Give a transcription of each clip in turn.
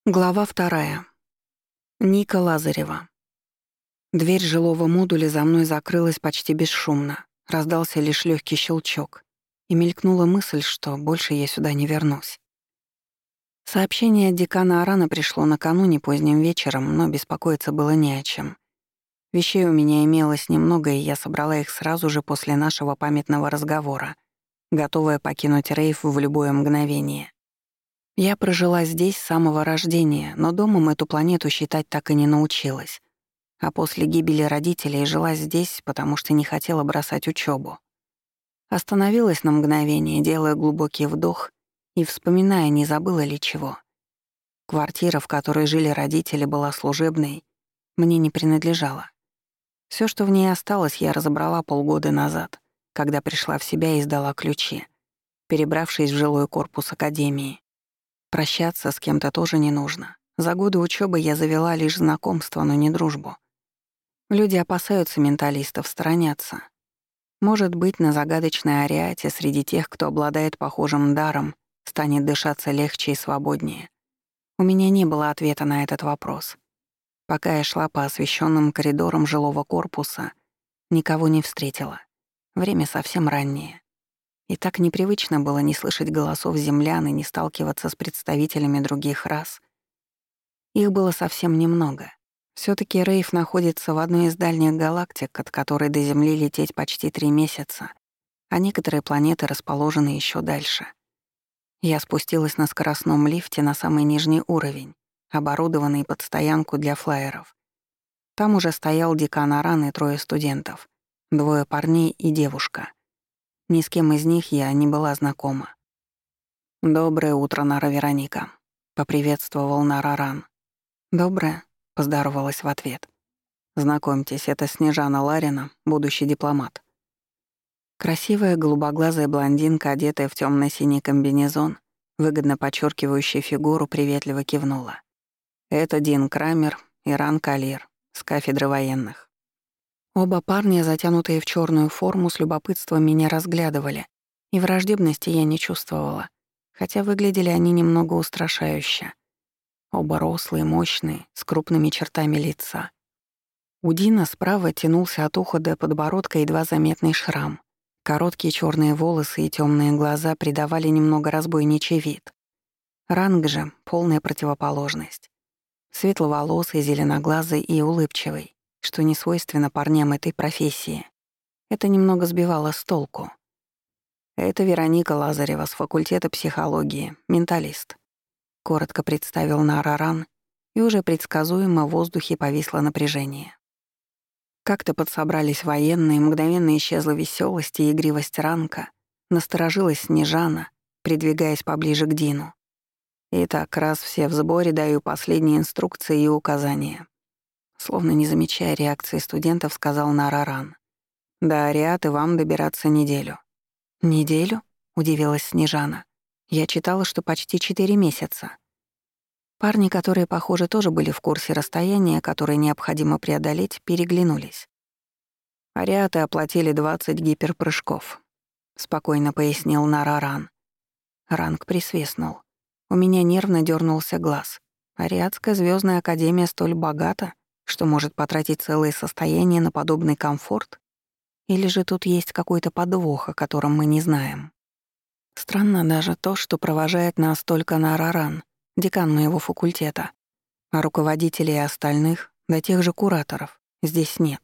Глава 2. Ника Лазарева. Дверь жилого модуля за мной закрылась почти бесшумно. Раздался лишь легкий щелчок. И мелькнула мысль, что больше я сюда не вернусь. Сообщение от декана Арана пришло накануне поздним вечером, но беспокоиться было не о чем. Вещей у меня имелось немного, и я собрала их сразу же после нашего памятного разговора, готовая покинуть рейв в любое мгновение. Я прожила здесь с самого рождения, но домом эту планету считать так и не научилась. А после гибели родителей жила здесь, потому что не хотела бросать учебу. Остановилась на мгновение, делая глубокий вдох и вспоминая, не забыла ли чего. Квартира, в которой жили родители, была служебной, мне не принадлежала. Все, что в ней осталось, я разобрала полгода назад, когда пришла в себя и сдала ключи, перебравшись в жилой корпус академии. Прощаться с кем-то тоже не нужно. За годы учебы я завела лишь знакомство, но не дружбу. Люди опасаются менталистов, сторонятся. Может быть, на загадочной Ариате среди тех, кто обладает похожим даром, станет дышаться легче и свободнее. У меня не было ответа на этот вопрос. Пока я шла по освещенным коридорам жилого корпуса, никого не встретила. Время совсем раннее. И так непривычно было не слышать голосов землян и не сталкиваться с представителями других рас. Их было совсем немного. Всё-таки рейв находится в одной из дальних галактик, от которой до Земли лететь почти 3 месяца, а некоторые планеты расположены ещё дальше. Я спустилась на скоростном лифте на самый нижний уровень, оборудованный под стоянку для флайеров. Там уже стоял декан Аран и 3 студентов, 2 парней и девушка. Ни с кем из них я не была знакома. «Доброе утро, Нара Вероника», — поприветствовал Нара Аран. «Доброе», — поздоровалась в ответ. «Знакомьтесь, это Снежана Ларина, будущий дипломат». Красивая голубоглазая блондинка, одетая в тёмно-синий комбинезон, выгодно подчеркивающий фигуру, приветливо кивнула. «Это Дин Крамер и Ран Калир с кафедры военных». Оба парня, затянутые в чёрную форму, с любопытством меня разглядывали, и враждебности я не чувствовала, хотя выглядели они немного устрашающе. Оба рослые, мощные, с крупными чертами лица. У Дина справа тянулся от уха до подбородка едва заметный шрам. Короткие чёрные волосы и тёмные глаза придавали немного разбойничий вид. Ранг же — полная противоположность. Светловолосый, зеленоглазый и улыбчивый, что не свойственно парням этой профессии. Это немного сбивало с толку. Это Вероника Лазарева с факультета психологии, менталист. Коротко представил Нара Аран, и уже предсказуемо в воздухе повисло напряжение. Как-то подсобрались военные, мгновенно исчезла весёлость и игривость Ранка, насторожилась Снежана, придвигаясь поближе к Дину. «Итак, раз все в сборе, даю последние инструкции и указания». Словно не замечая реакции студентов, сказал Нара Аран. «До Ариаты вам добираться неделю». «Неделю?» — удивилась Снежана. «Я читала, что почти 4 месяца». Парни, которые, похоже, тоже были в курсе расстояния, которое необходимо преодолеть, переглянулись. «Ариаты оплатили 20 гиперпрыжков», — спокойно пояснил Нара Аран. Ранг присвистнул. У меня нервно дёрнулся глаз. Ариадская звёздная академия столь богата, что может потратить целое состояние на подобный комфорт? Или же тут есть какой-то подвох, о котором мы не знаем? Странно даже то, что провожает нас только Нара Аран, декан моего факультета, а руководителей и остальных, да тех же кураторов, здесь нет.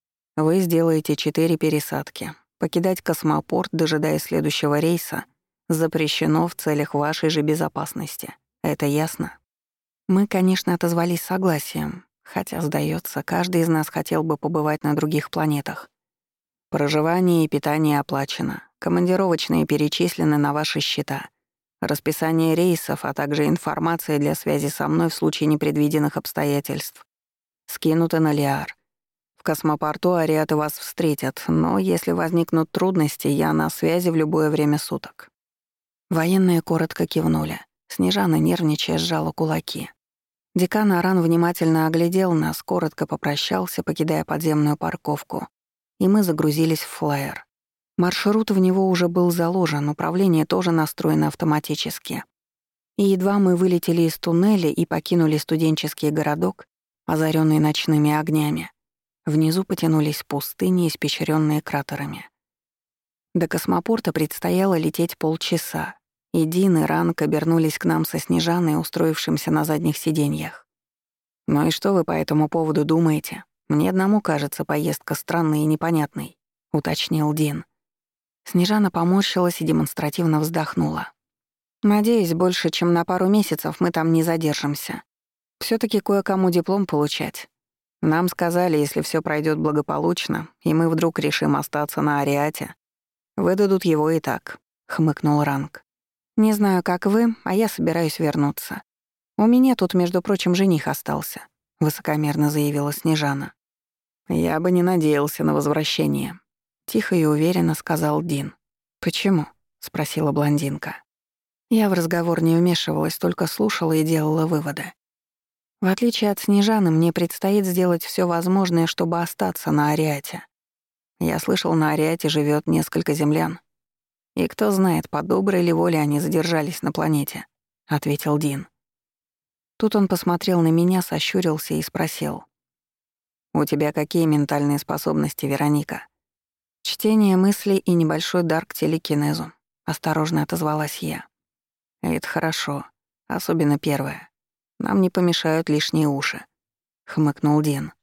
Вы сделаете 4 пересадки. Покидать космопорт, дожидаясь следующего рейса, запрещено в целях вашей же безопасности. Это ясно? Мы, конечно, отозвались согласием, хотя, сдается, каждый из нас хотел бы побывать на других планетах. Проживание и питание оплачено, командировочные перечислены на ваши счета. Расписание рейсов, а также информация для связи со мной в случае непредвиденных обстоятельств скинуты на Лиар. В космопорту Ариаты вас встретят, но если возникнут трудности, я на связи в любое время суток». Военные коротко кивнули. Снежана, нервничая, сжала кулаки. Декан Аран внимательно оглядел нас, коротко попрощался, покидая подземную парковку, и мы загрузились в флайер. Маршрут в него уже был заложен, управление тоже настроено автоматически. И едва мы вылетели из туннеля и покинули студенческий городок, озаренный ночными огнями, внизу потянулись пустыни, испещрённые кратерами. До космопорта предстояло лететь полчаса, и Дин и Ранг обернулись к нам со Снежаной, устроившимся на задних сиденьях. «Ну и что вы по этому поводу думаете? Мне одному кажется поездка странной и непонятной», — уточнил Дин. Снежана поморщилась и демонстративно вздохнула. «Надеюсь, больше, чем на пару месяцев мы там не задержимся. Всё-таки кое-кому диплом получать. Нам сказали, если всё пройдёт благополучно, и мы вдруг решим остаться на Ариате, выдадут его и так», — хмыкнул Ранг. «Не знаю, как вы, а я собираюсь вернуться. У меня тут, между прочим, жених остался», — высокомерно заявила Снежана. «Я бы не надеялся на возвращение», — тихо и уверенно сказал Дин. «Почему?» — спросила блондинка. Я в разговор не вмешивалась, только слушала и делала выводы. В отличие от Снежаны, мне предстоит сделать всё возможное, чтобы остаться на Ариате. Я слышал, на Ариате живёт несколько землян. И кто знает, по доброй ли воле они задержались на планете, — ответил Дин. Тут он посмотрел на меня, сощурился и спросил. «У тебя какие ментальные способности, Вероника?» «Чтение мыслей и небольшой дар к телекинезу», — осторожно отозвалась я. «Это хорошо, особенно первое. Нам не помешают лишние уши», — хмыкнул Дин.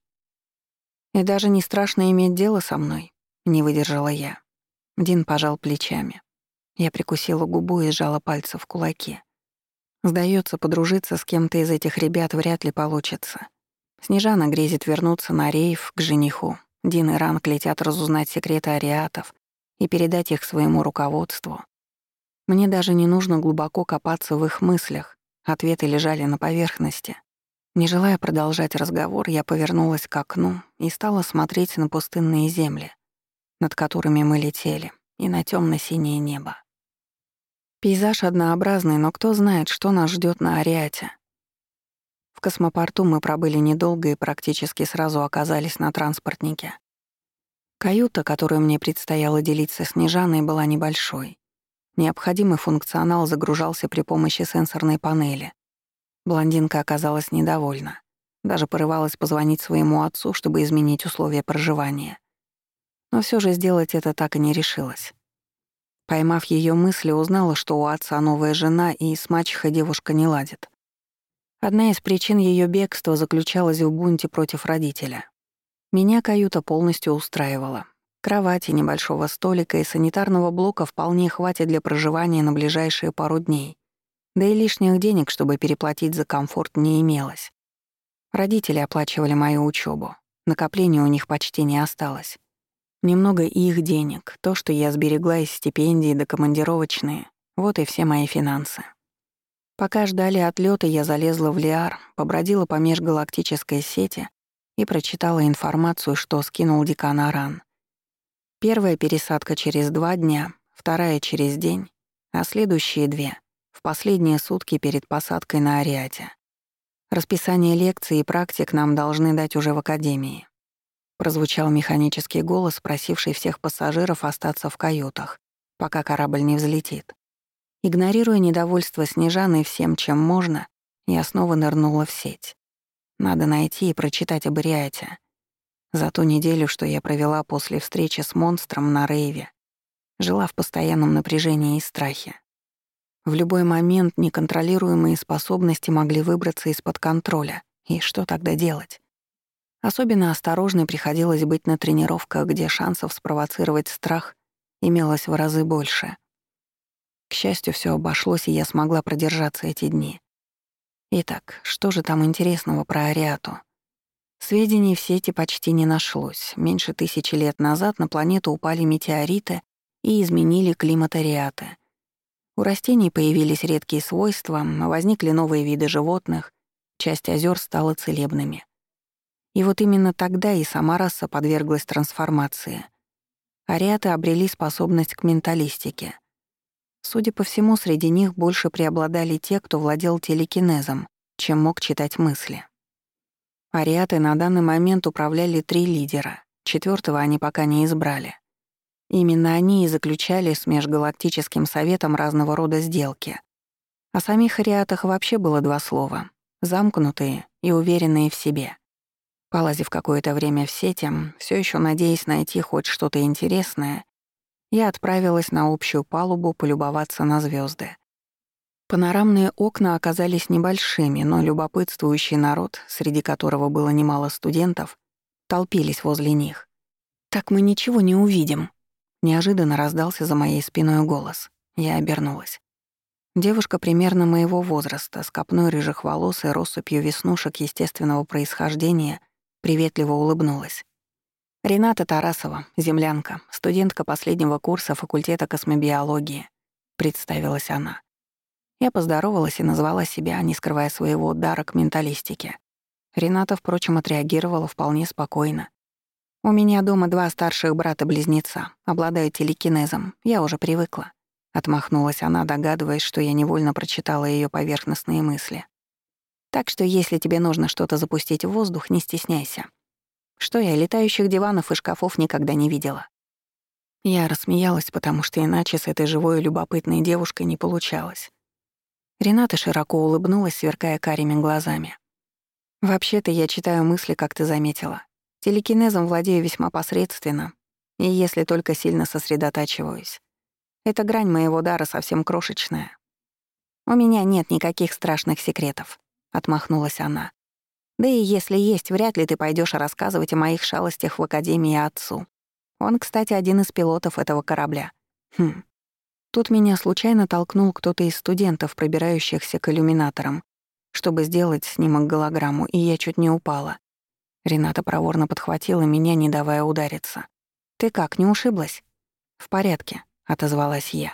«И даже не страшно иметь дело со мной», — не выдержала я. Дин пожал плечами. Я прикусила губу и сжала пальцы в кулаки. Сдается, подружиться с кем-то из этих ребят вряд ли получится. Снежана грезит вернуться на рейв к жениху. Дин и Ранг летят разузнать секреты ариатов и передать их своему руководству. Мне даже не нужно глубоко копаться в их мыслях, ответы лежали на поверхности. Не желая продолжать разговор, я повернулась к окну и стала смотреть на пустынные земли, над которыми мы летели, и на тёмно-синее небо. Пейзаж однообразный, но кто знает, что нас ждёт на Ариате. В космопорту мы пробыли недолго и практически сразу оказались на транспортнике. Каюта, которую мне предстояло делить со Снежаной, была небольшой. Необходимый функционал загружался при помощи сенсорной панели. Блондинка оказалась недовольна. Даже порывалась позвонить своему отцу, чтобы изменить условия проживания. Но всё же сделать это так и не решилась. Поймав её мысли, узнала, что у отца новая жена, и с мачехой девушка не ладит. Одна из причин её бегства заключалась в бунте против родителя. Меня каюта полностью устраивала. Кровати, небольшого столика и санитарного блока вполне хватит для проживания на ближайшие пару дней. Да и лишних денег, чтобы переплатить за комфорт, не имелось. Родители оплачивали мою учёбу. Накоплений у них почти не осталось. Немного их денег, то, что я сберегла из стипендий до командировочные, вот и все мои финансы. Пока ждали отлёта, я залезла в Лиар, побродила по межгалактической сети и прочитала информацию, что скинул декан Аран. Первая пересадка через 2 дня, вторая через день, а следующие 2 — в последние сутки перед посадкой на Ариате. Расписание лекций и практик нам должны дать уже в академии. Прозвучал механический голос, просивший всех пассажиров остаться в каютах, пока корабль не взлетит. Игнорируя недовольство Снежаны всем, чем можно, я снова нырнула в сеть. Надо найти и прочитать об Ариате. За ту неделю, что я провела после встречи с монстром на рейве, жила в постоянном напряжении и страхе. В любой момент неконтролируемые способности могли выбраться из-под контроля. И что тогда делать? Особенно осторожной приходилось быть на тренировках, где шансов спровоцировать страх имелось в разы больше. К счастью, всё обошлось, и я смогла продержаться эти дни. Итак, что же там интересного про Ариату? Сведений в сети почти не нашлось. Меньше 1000 лет назад на планету упали метеориты и изменили климат Ариаты. У растений появились редкие свойства, возникли новые виды животных, часть озёр стала целебными. И вот именно тогда и сама раса подверглась трансформации. Ариаты обрели способность к менталистике. Судя по всему, среди них больше преобладали те, кто владел телекинезом, чем мог читать мысли. Ариаты на данный момент управляли 3 лидера, 4-го они пока не избрали. Именно они и заключали с Межгалактическим советом разного рода сделки. О самих ариатах вообще было два слова — замкнутые и уверенные в себе. Полазив какое-то время в сети, все еще надеясь найти хоть что-то интересное, я отправилась на общую палубу полюбоваться на звезды. Панорамные окна оказались небольшими, но любопытствующий народ, среди которого было немало студентов, толпились возле них. «Так мы ничего не увидим», — неожиданно раздался за моей спиной голос. Я обернулась. Девушка примерно моего возраста, с копной рыжих волос и россыпью веснушек естественного происхождения, приветливо улыбнулась. «Рената Тарасова, землянка, студентка последнего курса факультета космобиологии», — представилась она. Я поздоровалась и назвала себя, не скрывая своего дара к менталистике. Рената, впрочем, отреагировала вполне спокойно. «У меня дома 2 старших брата-близнеца, обладают телекинезом, я уже привыкла». Отмахнулась она, догадываясь, что я невольно прочитала её поверхностные мысли. «Так что если тебе нужно что-то запустить в воздух, не стесняйся. Что я, летающих диванов и шкафов никогда не видела». Я рассмеялась, потому что иначе с этой живой и любопытной девушкой не получалось. Рената широко улыбнулась, сверкая карими глазами. «Вообще-то я читаю мысли, как ты заметила. Телекинезом владею весьма посредственно, и если только сильно сосредотачиваюсь. Эта грань моего дара совсем крошечная. У меня нет никаких страшных секретов», — отмахнулась она. «Да и если есть, вряд ли ты пойдёшь рассказывать о моих шалостях в академии отцу. Он, кстати, один из пилотов этого корабля». Хм. Тут меня случайно толкнул кто-то из студентов, пробирающихся к иллюминаторам, чтобы сделать снимок-голограмму, и я чуть не упала. Рената проворно подхватила меня, не давая удариться. «Ты как, не ушиблась?» «В порядке», — отозвалась я.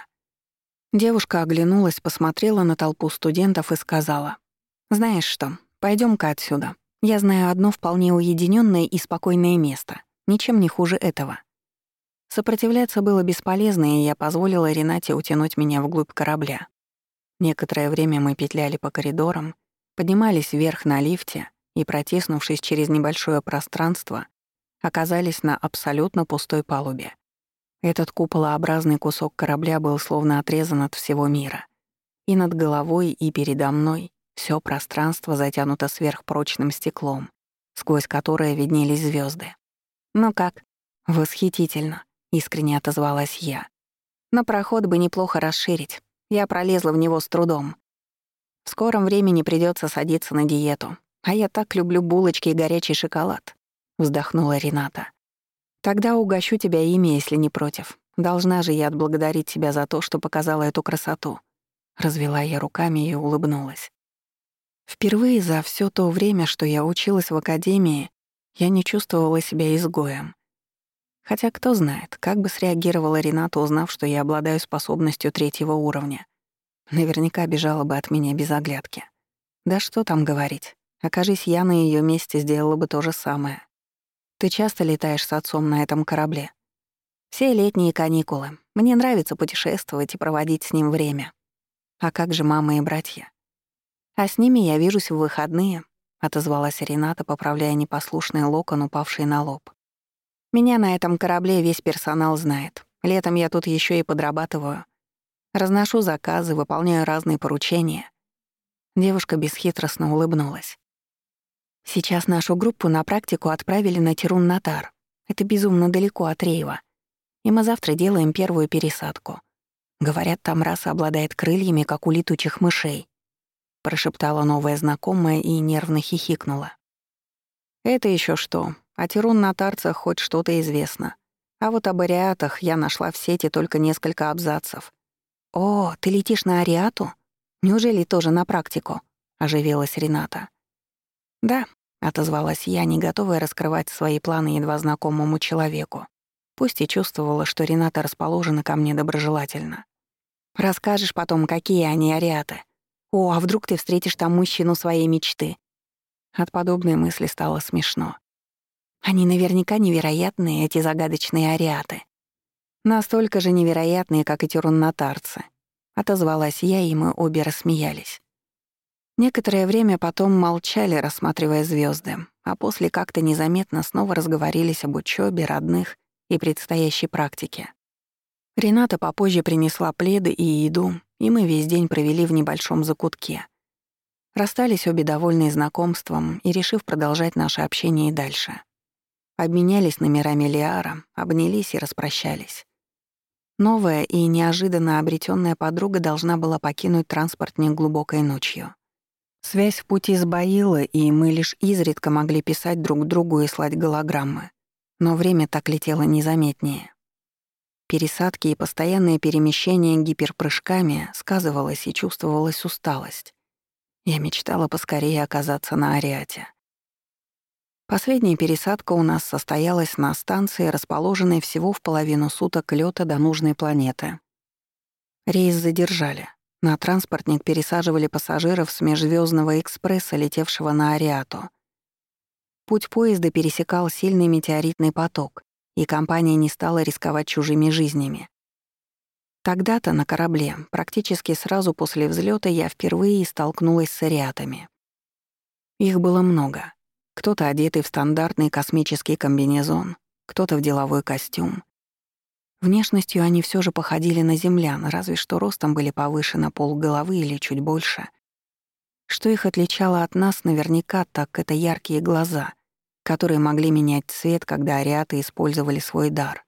Девушка оглянулась, посмотрела на толпу студентов и сказала: «Знаешь что, пойдём-ка отсюда. Я знаю одно вполне уединённое и спокойное место, ничем не хуже этого». Сопротивляться было бесполезно, и я позволила Ренате утянуть меня вглубь корабля. Некоторое время мы петляли по коридорам, поднимались вверх на лифте и, протиснувшись через небольшое пространство, оказались на абсолютно пустой палубе. Этот куполообразный кусок корабля был словно отрезан от всего мира. И над головой, и передо мной всё пространство затянуто сверхпрочным стеклом, сквозь которое виднелись звёзды. «Ну как?» «Восхитительно», — искренне отозвалась я. «Но проход бы неплохо расширить. Я пролезла в него с трудом. В скором времени придётся садиться на диету. А я так люблю булочки и горячий шоколад», — вздохнула Рената. «Тогда угощу тебя ими, если не против. Должна же я отблагодарить тебя за то, что показала эту красоту». Развела я руками и улыбнулась. Впервые за всё то время, что я училась в академии, я не чувствовала себя изгоем. Хотя кто знает, как бы среагировала Рената, узнав, что я обладаю способностью 3-го уровня. Наверняка бежала бы от меня без оглядки. Да что там говорить. Окажись я на её месте, сделала бы то же самое. Ты часто летаешь с отцом на этом корабле? Все летние каникулы. Мне нравится путешествовать и проводить с ним время. А как же мама и братья? А с ними я вижусь в выходные, отозвалась Рената, поправляя непослушный локон, упавший на лоб. Меня на этом корабле весь персонал знает. Летом я тут ещё и подрабатываю. Разношу заказы, выполняю разные поручения. Девушка бесхитростно улыбнулась. Сейчас нашу группу на практику отправили на Тирун-Натар. Это безумно далеко от Рейва. И мы завтра делаем первую пересадку. Говорят, там раса обладает крыльями, как у летучих мышей. Прошептала новая знакомая и нервно хихикнула. Это ещё что? О Тирун-Натарцах хоть что-то известно. А вот об ариатах я нашла в сети только несколько абзацев. «О, ты летишь на ариату? Неужели тоже на практику?» — оживилась Рената. «Да», — отозвалась я, не готовая раскрывать свои планы едва знакомому человеку. Пусть и чувствовала, что Рената расположена ко мне доброжелательно. «Расскажешь потом, какие они ариаты. О, а вдруг ты встретишь там мужчину своей мечты?» От подобной мысли стало смешно. Они наверняка невероятные, эти загадочные ариаты. Настолько же невероятные, как и тирун-натарцы. Отозвалась я, и мы обе рассмеялись. Некоторое время потом молчали, рассматривая звезды, а после как-то незаметно снова разговорились об учебе, родных и предстоящей практике. Рената попозже принесла пледы и еду, и мы весь день провели в небольшом закутке. Расстались обе довольные знакомством и решив продолжать наше общение и дальше. Обменялись номерами Лиара, обнялись и распрощались. Новая и неожиданно обретенная подруга должна была покинуть транспортник глубокой ночью. Связь в пути сбоила, и мы лишь изредка могли писать друг другу и слать голограммы. Но время так летело незаметнее. Пересадки и постоянное перемещение гиперпрыжками сказывалось и чувствовалась усталость. Я мечтала поскорее оказаться на Ариате. Последняя пересадка у нас состоялась на станции, расположенной всего в половину суток лёта до нужной планеты. Рейс задержали. На транспортник пересаживали пассажиров с межзвёздного экспресса, летевшего на Ариату. Путь поезда пересекал сильный метеоритный поток, и компания не стала рисковать чужими жизнями. Тогда-то на корабле, практически сразу после взлёта, я впервые столкнулась с ариатами. Их было много. Кто-то одетый в стандартный космический комбинезон, кто-то в деловой костюм. Внешностью они всё же походили на землян, разве что ростом были повыше на полголовы или чуть больше. Что их отличало от нас наверняка, так это яркие глаза, которые могли менять цвет, когда ариаты использовали свой дар.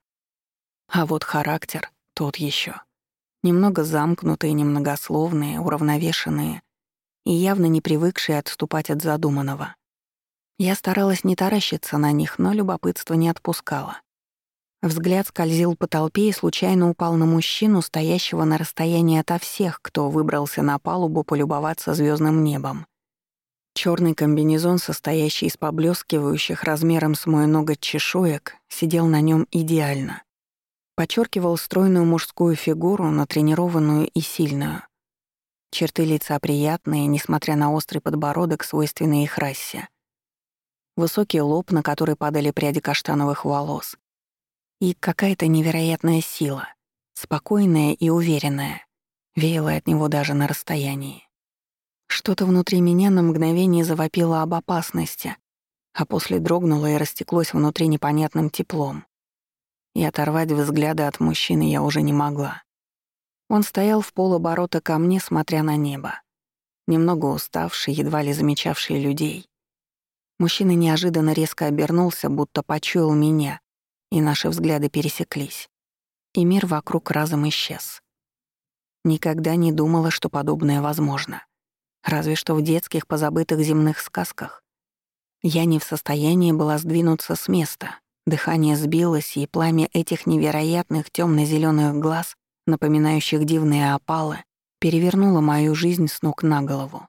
А вот характер — тот ещё. Немного замкнутые, немногословные, уравновешенные и явно не привыкшие отступать от задуманного. Я старалась не таращиться на них, но любопытство не отпускало. Взгляд скользил по толпе и случайно упал на мужчину, стоящего на расстоянии ото всех, кто выбрался на палубу полюбоваться звездным небом. Черный комбинезон, состоящий из поблескивающих размером с мой ноготь чешуек, сидел на нем идеально. Подчеркивал стройную мужскую фигуру, натренированную и сильную. Черты лица приятные, несмотря на острый подбородок, свойственный их расе. Высокий лоб, на который падали пряди каштановых волос. И какая-то невероятная сила, спокойная и уверенная, веяла от него даже на расстоянии. Что-то внутри меня на мгновение завопило об опасности, а после дрогнуло и растеклось внутри непонятным теплом. И оторвать взгляда от мужчины я уже не могла. Он стоял в полоборота ко мне, смотря на небо. Немного уставший, едва ли замечавший людей. Мужчина неожиданно резко обернулся, будто почуял меня, и наши взгляды пересеклись. И мир вокруг разом исчез. Никогда не думала, что подобное возможно. Разве что в детских позабытых земных сказках. Я не в состоянии была сдвинуться с места. Дыхание сбилось, и пламя этих невероятных тёмно-зелёных глаз, напоминающих дивные опалы, перевернуло мою жизнь с ног на голову.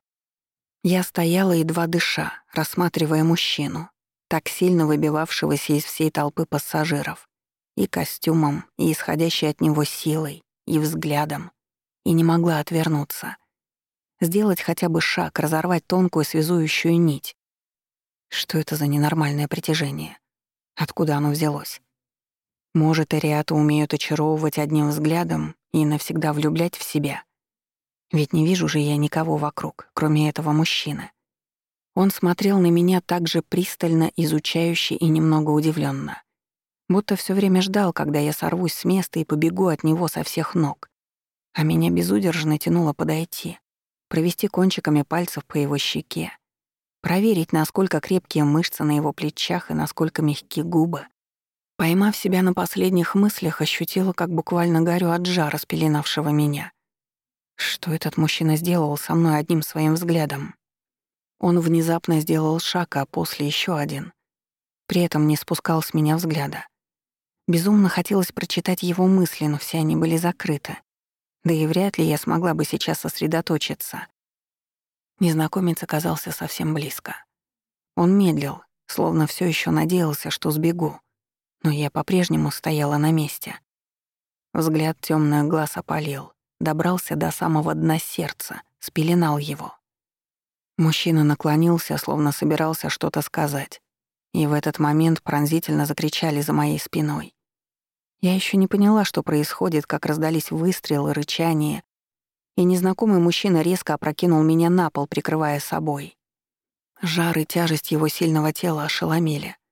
Я стояла, едва дыша, рассматривая мужчину, так сильно выбивавшегося из всей толпы пассажиров, и костюмом, и исходящей от него силой, и взглядом, и не могла отвернуться. Сделать хотя бы шаг, разорвать тонкую связующую нить. Что это за ненормальное притяжение? Откуда оно взялось? Может, ариаты умеют очаровывать одним взглядом и навсегда влюблять в себя? Ведь не вижу же я никого вокруг, кроме этого мужчины. Он смотрел на меня так же пристально, изучающе и немного удивленно, будто все время ждал, когда я сорвусь с места и побегу от него со всех ног. А меня безудержно тянуло подойти, провести кончиками пальцев по его щеке, проверить, насколько крепкие мышцы на его плечах и насколько мягкие губы. Поймав себя на последних мыслях, ощутила, как буквально горю от жара, спеленавшего меня. Что этот мужчина сделал со мной одним своим взглядом? Он внезапно сделал шаг, а после еще один. При этом не спускал с меня взгляда. Безумно хотелось прочитать его мысли, но все они были закрыты. Да и вряд ли я смогла бы сейчас сосредоточиться. Незнакомец оказался совсем близко. Он медлил, словно все еще надеялся, что сбегу. Но я по-прежнему стояла на месте. Взгляд темных глаз опалил, добрался до самого дна сердца, спеленал его. Мужчина наклонился, словно собирался что-то сказать. И в этот момент пронзительно закричали за моей спиной. Я еще не поняла, что происходит, как раздались выстрелы, рычания, и незнакомый мужчина резко опрокинул меня на пол, прикрывая собой. Жар и тяжесть его сильного тела ошеломили.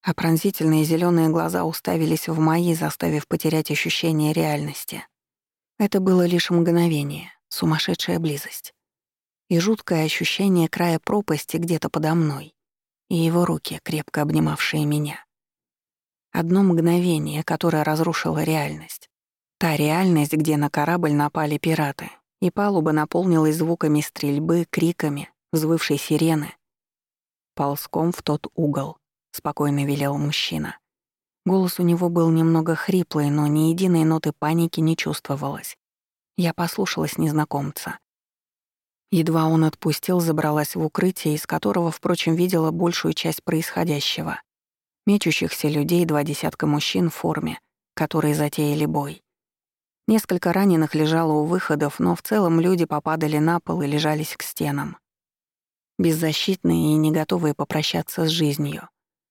а пронзительные зеленые глаза уставились в мои, заставив потерять ощущение реальности. Это было лишь мгновение, сумасшедшая близость. И жуткое ощущение края пропасти где-то подо мной, и его руки, крепко обнимавшие меня. Одно мгновение, которое разрушило реальность. Та реальность, где на корабль напали пираты, и палуба наполнилась звуками стрельбы, криками, взвывшей сирены. «Ползком в тот угол», — спокойно велел мужчина. Голос у него был немного хриплый, но ни единой ноты паники не чувствовалось. Я послушалась незнакомца. Едва он отпустил, забралась в укрытие, из которого, впрочем, видела большую часть происходящего. Мечущихся людей, 2 десятка мужчин в форме, которые затеяли бой. Несколько раненых лежало у выходов, но в целом люди попадали на пол и лежались к стенам. Беззащитные и не готовые попрощаться с жизнью.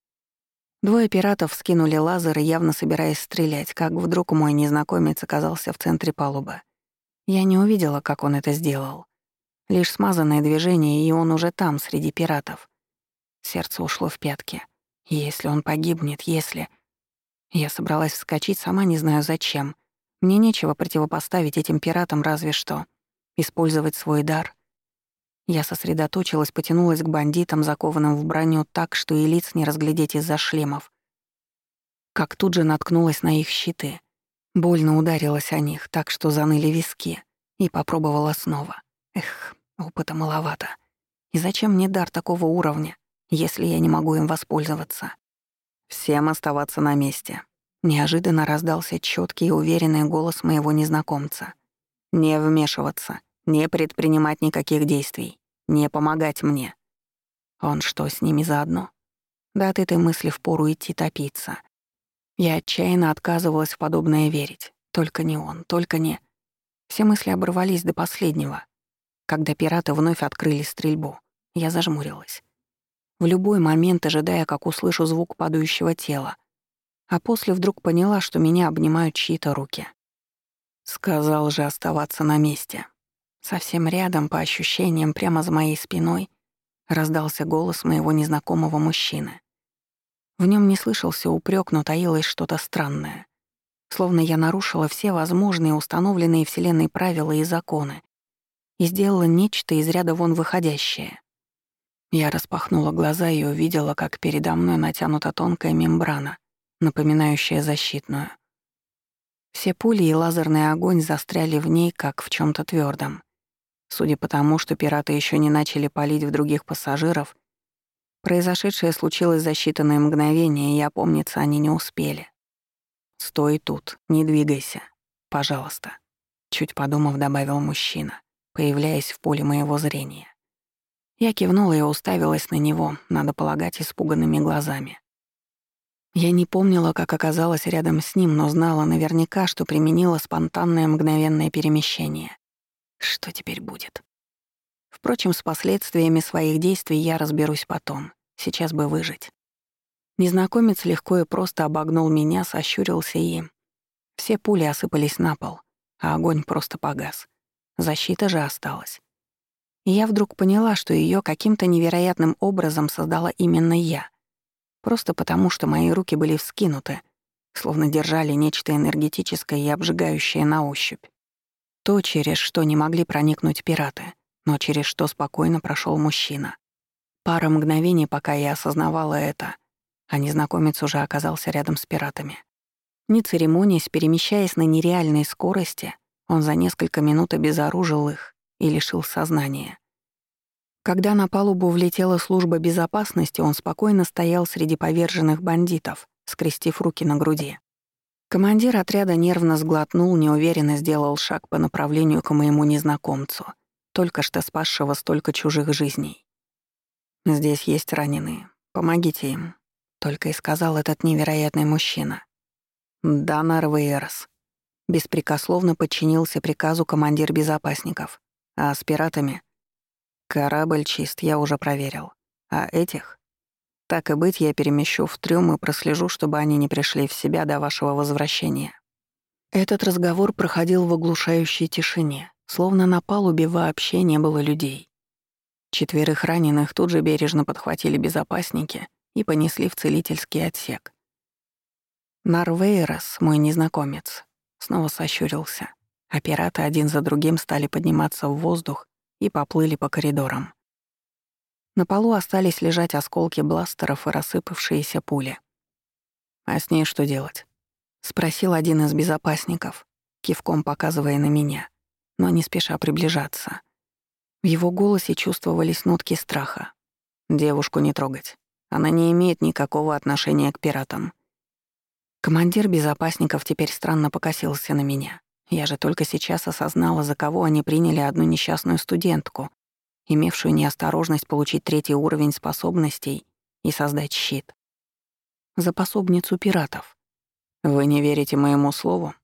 2 пиратов скинули лазеры, явно собираясь стрелять, как вдруг мой незнакомец оказался в центре палубы. Я не увидела, как он это сделал. Лишь смазанное движение, и он уже там, среди пиратов. Сердце ушло в пятки. Если он погибнет, если... Я собралась вскочить, сама не знаю зачем. Мне нечего противопоставить этим пиратам, разве что использовать свой дар. Я сосредоточилась, потянулась к бандитам, закованным в броню так, что и лиц не разглядеть из-за шлемов. Как тут же наткнулась на их щиты. Больно ударилась о них, так что заныли виски, и попробовала снова. Эх, опыта маловато. И зачем мне дар такого уровня, если я не могу им воспользоваться? Всем оставаться на месте. Неожиданно раздался чёткий и уверенный голос моего незнакомца. Не вмешиваться, не предпринимать никаких действий, не помогать мне. Он что, с ними заодно? Да от этой мысли впору идти топиться. Я отчаянно отказывалась в подобное верить. Только не он, только не... Все мысли оборвались до последнего. Когда пираты вновь открыли стрельбу, я зажмурилась. В любой момент ожидая, как услышу звук падающего тела, а после вдруг поняла, что меня обнимают чьи-то руки. Сказал же оставаться на месте. Совсем рядом, по ощущениям, прямо за моей спиной, раздался голос моего незнакомого мужчины. В нем не слышался упрек, но таилось что-то странное. Словно я нарушила все возможные установленные Вселенной правила и законы и сделала нечто из ряда вон выходящее. Я распахнула глаза и увидела, как передо мной натянута тонкая мембрана, напоминающая защитную. Все пули и лазерный огонь застряли в ней, как в чём-то твёрдом. Судя по тому, что пираты ещё не начали палить в других пассажиров, произошедшее случилось за считанные мгновения, и опомниться они не успели. «Стой тут, не двигайся, пожалуйста», — чуть подумав, добавил мужчина, появляясь в поле моего зрения. Я кивнула и уставилась на него, надо полагать, испуганными глазами. Я не помнила, как оказалась рядом с ним, но знала наверняка, что применила спонтанное мгновенное перемещение. Что теперь будет? Впрочем, с последствиями своих действий я разберусь потом. Сейчас бы выжить. Незнакомец легко и просто обогнул меня, сощурился и... Все пули осыпались на пол, а огонь просто погас. Защита же осталась. И я вдруг поняла, что её каким-то невероятным образом создала именно я. Просто потому, что мои руки были вскинуты, словно держали нечто энергетическое и обжигающее на ощупь. То, через что не могли проникнуть пираты, но через что спокойно прошёл мужчина. Пара мгновений, пока я осознавала это, а незнакомец уже оказался рядом с пиратами. Не церемонясь, перемещаясь на нереальной скорости, он за несколько минут обезоружил их и лишил сознания. Когда на палубу влетела служба безопасности, он спокойно стоял среди поверженных бандитов, скрестив руки на груди. Командир отряда нервно сглотнул, неуверенно сделал шаг по направлению к моему незнакомцу, только что спасшего столько чужих жизней. «Здесь есть раненые. Помогите им», — только и сказал этот невероятный мужчина. «Да, Нарвейерс». Беспрекословно подчинился приказу командир безопасников. А с пиратами? Корабль чист, я уже проверил. А этих? Так и быть, я перемещу в трюм и прослежу, чтобы они не пришли в себя до вашего возвращения. Этот разговор проходил в оглушающей тишине, словно на палубе вообще не было людей. 4 раненых тут же бережно подхватили безопасники и понесли в целительский отсек. Нарвейрос, мой незнакомец, снова сощурился, а пираты один за другим стали подниматься в воздух и поплыли по коридорам. На полу остались лежать осколки бластеров и рассыпавшиеся пули. «А с ней что делать?» — спросил один из безопасников, кивком показывая на меня, но не спеша приближаться. В его голосе чувствовались нотки страха. «Девушку не трогать. Она не имеет никакого отношения к пиратам». Командир безопасников теперь странно покосился на меня. Я же только сейчас осознала, за кого они приняли одну несчастную студентку, имевшую неосторожность получить 3-й уровень способностей и создать щит. За пособницу пиратов. «Вы не верите моему слову?»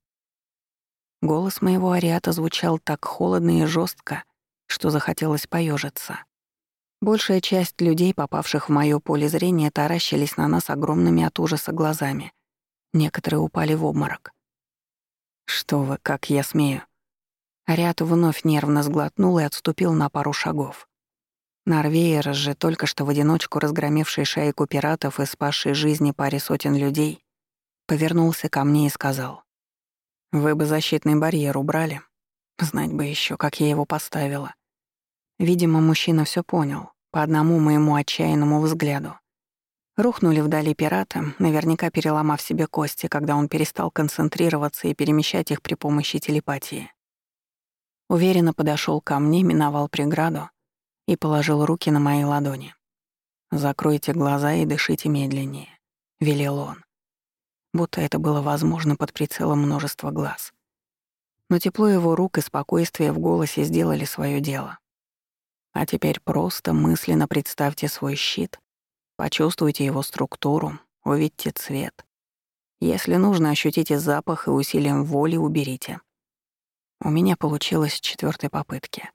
Голос моего ариата звучал так холодно и жестко, что захотелось поежиться. Большая часть людей, попавших в моё поле зрения, таращились на нас огромными от ужаса глазами. Некоторые упали в обморок. «Что вы, как я смею?» Ариат вновь нервно сглотнул и отступил на пару шагов. Нарвейер же, только что в одиночку разгромивший шайку пиратов и спасший жизни паре сотен людей, повернулся ко мне и сказал: «Вы бы защитный барьер убрали. Знать бы ещё, как я его поставила». Видимо, мужчина всё понял, по одному моему отчаянному взгляду. Рухнули вдали пираты, наверняка переломав себе кости, когда он перестал концентрироваться и перемещать их при помощи телепатии. Уверенно подошёл ко мне, миновал преграду и положил руки на мои ладони. «Закройте глаза и дышите медленнее», — велел он. Будто это было возможно под прицелом множества глаз. Но тепло его рук и спокойствие в голосе сделали своё дело. А теперь просто мысленно представьте свой щит, почувствуйте его структуру, увидьте цвет. Если нужно, ощутите запах и усилием воли уберите. У меня получилось с 4-й попытки.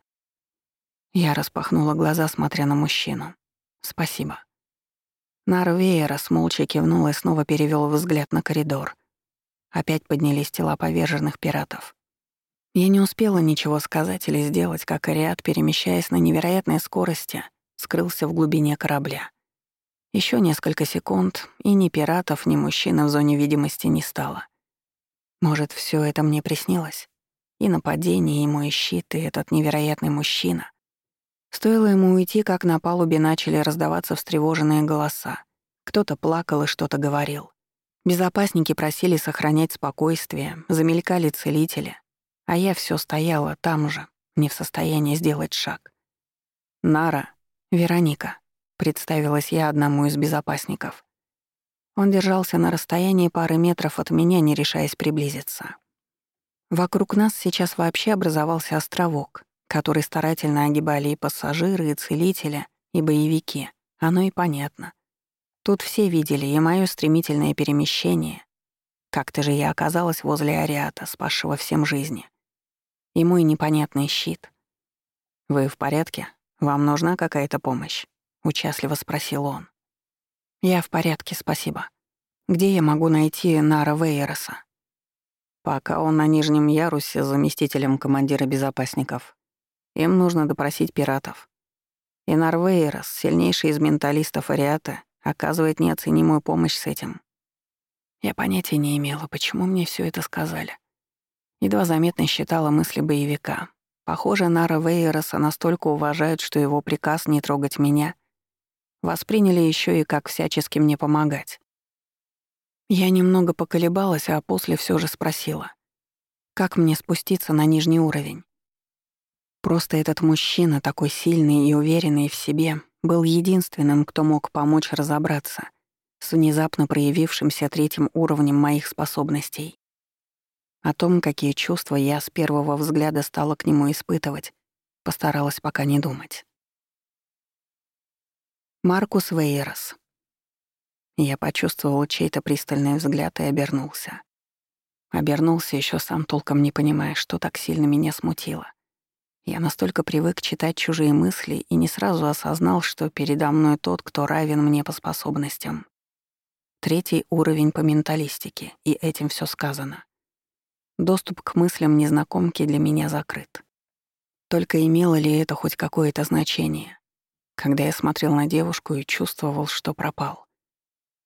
Я распахнула глаза, смотря на мужчину. «Спасибо». Нарвейерос молча кивнул и снова перевёл взгляд на коридор. Опять поднялись тела поверженных пиратов. Я не успела ничего сказать или сделать, как ариат, перемещаясь на невероятной скорости, скрылся в глубине корабля. Ещё несколько секунд, и ни пиратов, ни мужчины в зоне видимости не стало. Может, всё это мне приснилось? И нападение, и мой щит, и этот невероятный мужчина. Стоило ему уйти, как на палубе начали раздаваться встревоженные голоса. Кто-то плакал и что-то говорил. Безопасники просили сохранять спокойствие, замелькали целители, а я всё стояла там же, не в состоянии сделать шаг. «Нара, Вероника», — представилась я одному из безопасников. Он держался на расстоянии пары метров от меня, не решаясь приблизиться. Вокруг нас сейчас вообще образовался островок, который старательно огибали и пассажиры, и целители, и боевики. Оно и понятно. Тут все видели и моё стремительное перемещение. Как-то же я оказалась возле ариата, спасшего всем жизни. И мой непонятный щит. «Вы в порядке? Вам нужна какая-то помощь?» — участливо спросил он. «Я в порядке, спасибо. Где я могу найти Нара Вейероса?» «Пока он на нижнем ярусе с заместителем командира безопасников. Им нужно допросить пиратов. И Нарвейрос, сильнейший из менталистов Ариата, оказывает неоценимую помощь с этим». Я понятия не имела, почему мне всё это сказали. Едва заметно считала мысли боевика. Похоже, Нара Вейероса настолько уважают, что его приказ не трогать меня восприняли ещё и как всячески мне помогать. Я немного поколебалась, а после всё же спросила: «Как мне спуститься на нижний уровень?» Просто этот мужчина, такой сильный и уверенный в себе, был единственным, кто мог помочь разобраться с внезапно проявившимся 3-м уровнем моих способностей. О том, какие чувства я с первого взгляда стала к нему испытывать, постаралась пока не думать. Маркус Вейерос. Я почувствовал чей-то пристальный взгляд и обернулся. Обернулся ещё сам толком не понимая, что так сильно меня смутило. Я настолько привык читать чужие мысли и не сразу осознал, что передо мной тот, кто равен мне по способностям. 3-й уровень по менталистике, и этим всё сказано. Доступ к мыслям незнакомки для меня закрыт. Только имело ли это хоть какое-то значение, когда я смотрел на девушку и чувствовал, что пропал?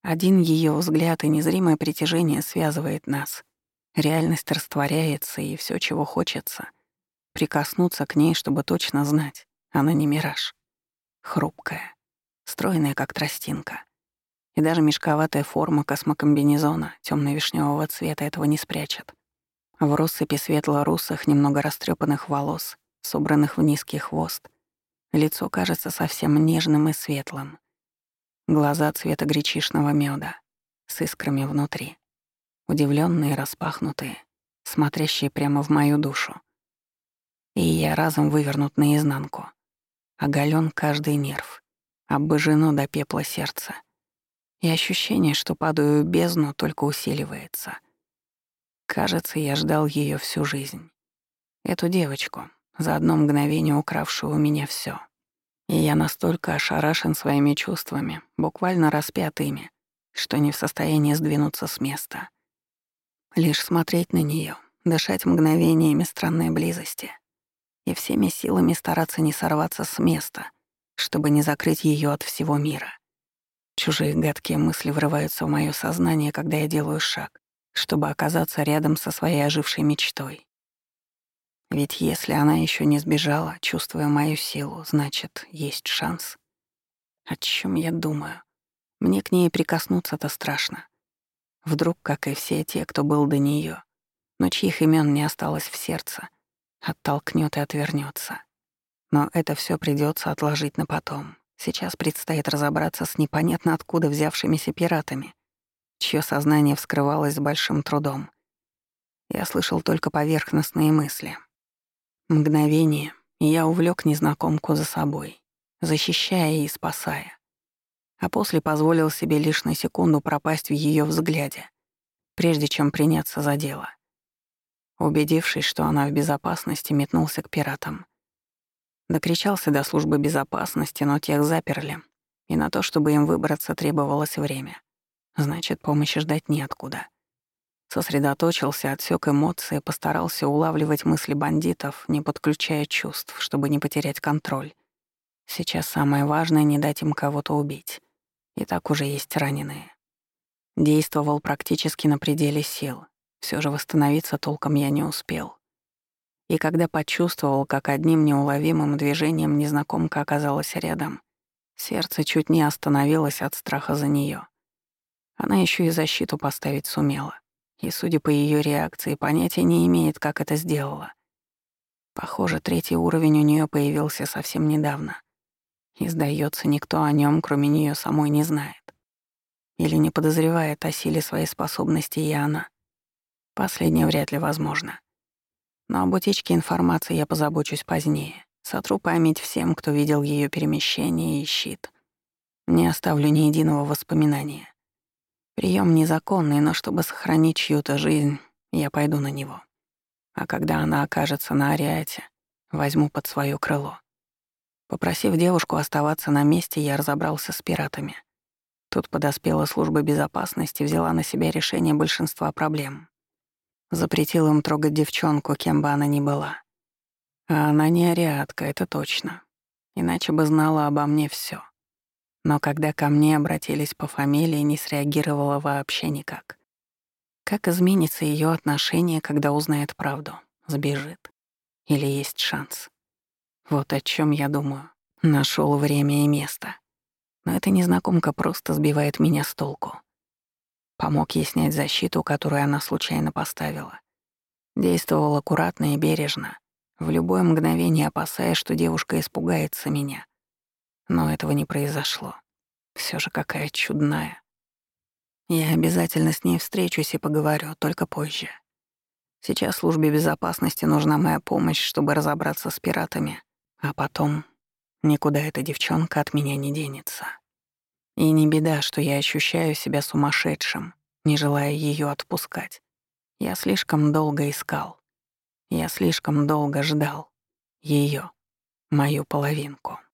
Один ее взгляд и незримое притяжение связывает нас. Реальность растворяется, и все, чего хочется — прикоснуться к ней, чтобы точно знать, она не мираж. Хрупкая, стройная, как тростинка. И даже мешковатая форма космокомбинезона тёмно-вишневого цвета этого не спрячет. В россыпи светло-русых, немного растрепанных волос, собранных в низкий хвост, лицо кажется совсем нежным и светлым. Глаза цвета гречишного меда, с искрами внутри, удивленные, распахнутые, смотрящие прямо в мою душу. И я разом вывернут наизнанку. Оголен каждый нерв, обожжено до пепла сердце. И ощущение, что падаю в бездну, только усиливается. Кажется, я ждал ее всю жизнь. Эту девочку, за одно мгновение укравшую у меня все. И я настолько ошарашен своими чувствами, буквально распят ими, что не в состоянии сдвинуться с места. Лишь смотреть на нее, дышать мгновениями странной близости и всеми силами стараться не сорваться с места, чтобы не закрыть ее от всего мира. Чужие гадкие мысли врываются в моё сознание, когда я делаю шаг, чтобы оказаться рядом со своей ожившей мечтой. Ведь если она еще не сбежала, чувствуя мою силу, значит, есть шанс. О чем я думаю? Мне к ней прикоснуться-то страшно. Вдруг, как и все те, кто был до нее, но чьих имен не осталось в сердце, оттолкнет и отвернется. Но это все придется отложить на потом. Сейчас предстоит разобраться с непонятно откуда взявшимися пиратами, чье сознание вскрывалось с большим трудом. Я слышал только поверхностные мысли. Мгновение, и я увлек незнакомку за собой, защищая и спасая. А после позволил себе лишь на секунду пропасть в ее взгляде, прежде чем приняться за дело. Убедившись, что она в безопасности, метнулся к пиратам. Докричался до службы безопасности, но тех заперли, и на то, чтобы им выбраться, требовалось время. Значит, помощи ждать неоткуда. Сосредоточился, отсёк эмоции, постарался улавливать мысли бандитов, не подключая чувств, чтобы не потерять контроль. Сейчас самое важное — не дать им кого-то убить. И так уже есть раненые. Действовал практически на пределе сил. Всё же восстановиться толком я не успел. И когда почувствовал, как одним неуловимым движением незнакомка оказалась рядом, сердце чуть не остановилось от страха за неё. Она ещё и защиту поставить сумела. И, судя по её реакции, понятия не имеет, как это сделала. Похоже, третий уровень у неё появился совсем недавно. И, сдаётся, никто о нём, кроме неё самой, не знает. Или не подозревает о силе своей способности и она. Последнее вряд ли возможно. Но об утечке информации я позабочусь позднее. Сотру память всем, кто видел её перемещение и щит. Не оставлю ни единого воспоминания. Прием незаконный, но чтобы сохранить чью-то жизнь, я пойду на него. А когда она окажется на Ариате, возьму под своё крыло. Попросив девушку оставаться на месте, я разобрался с пиратами. Тут подоспела служба безопасности, взяла на себя решение большинства проблем. Запретил им трогать девчонку, кем бы она ни была. А она не ариатка, это точно. Иначе бы знала обо мне всё. Но когда ко мне обратились по фамилии, не среагировала вообще никак. Как изменится её отношение, когда узнает правду? Сбежит? Или есть шанс? Вот о чём я думаю. Нашёл время и место. Но эта незнакомка просто сбивает меня с толку. Помог ей снять защиту, которую она случайно поставила. Действовал аккуратно и бережно, в любое мгновение опасаясь, что девушка испугается меня. Но этого не произошло. Всё же какая чудная. Я обязательно с ней встречусь и поговорю, только позже. Сейчас службе безопасности нужна моя помощь, чтобы разобраться с пиратами, а потом никуда эта девчонка от меня не денется. И не беда, что я ощущаю себя сумасшедшим, не желая её отпускать. Я слишком долго искал. Я слишком долго ждал её, мою половинку.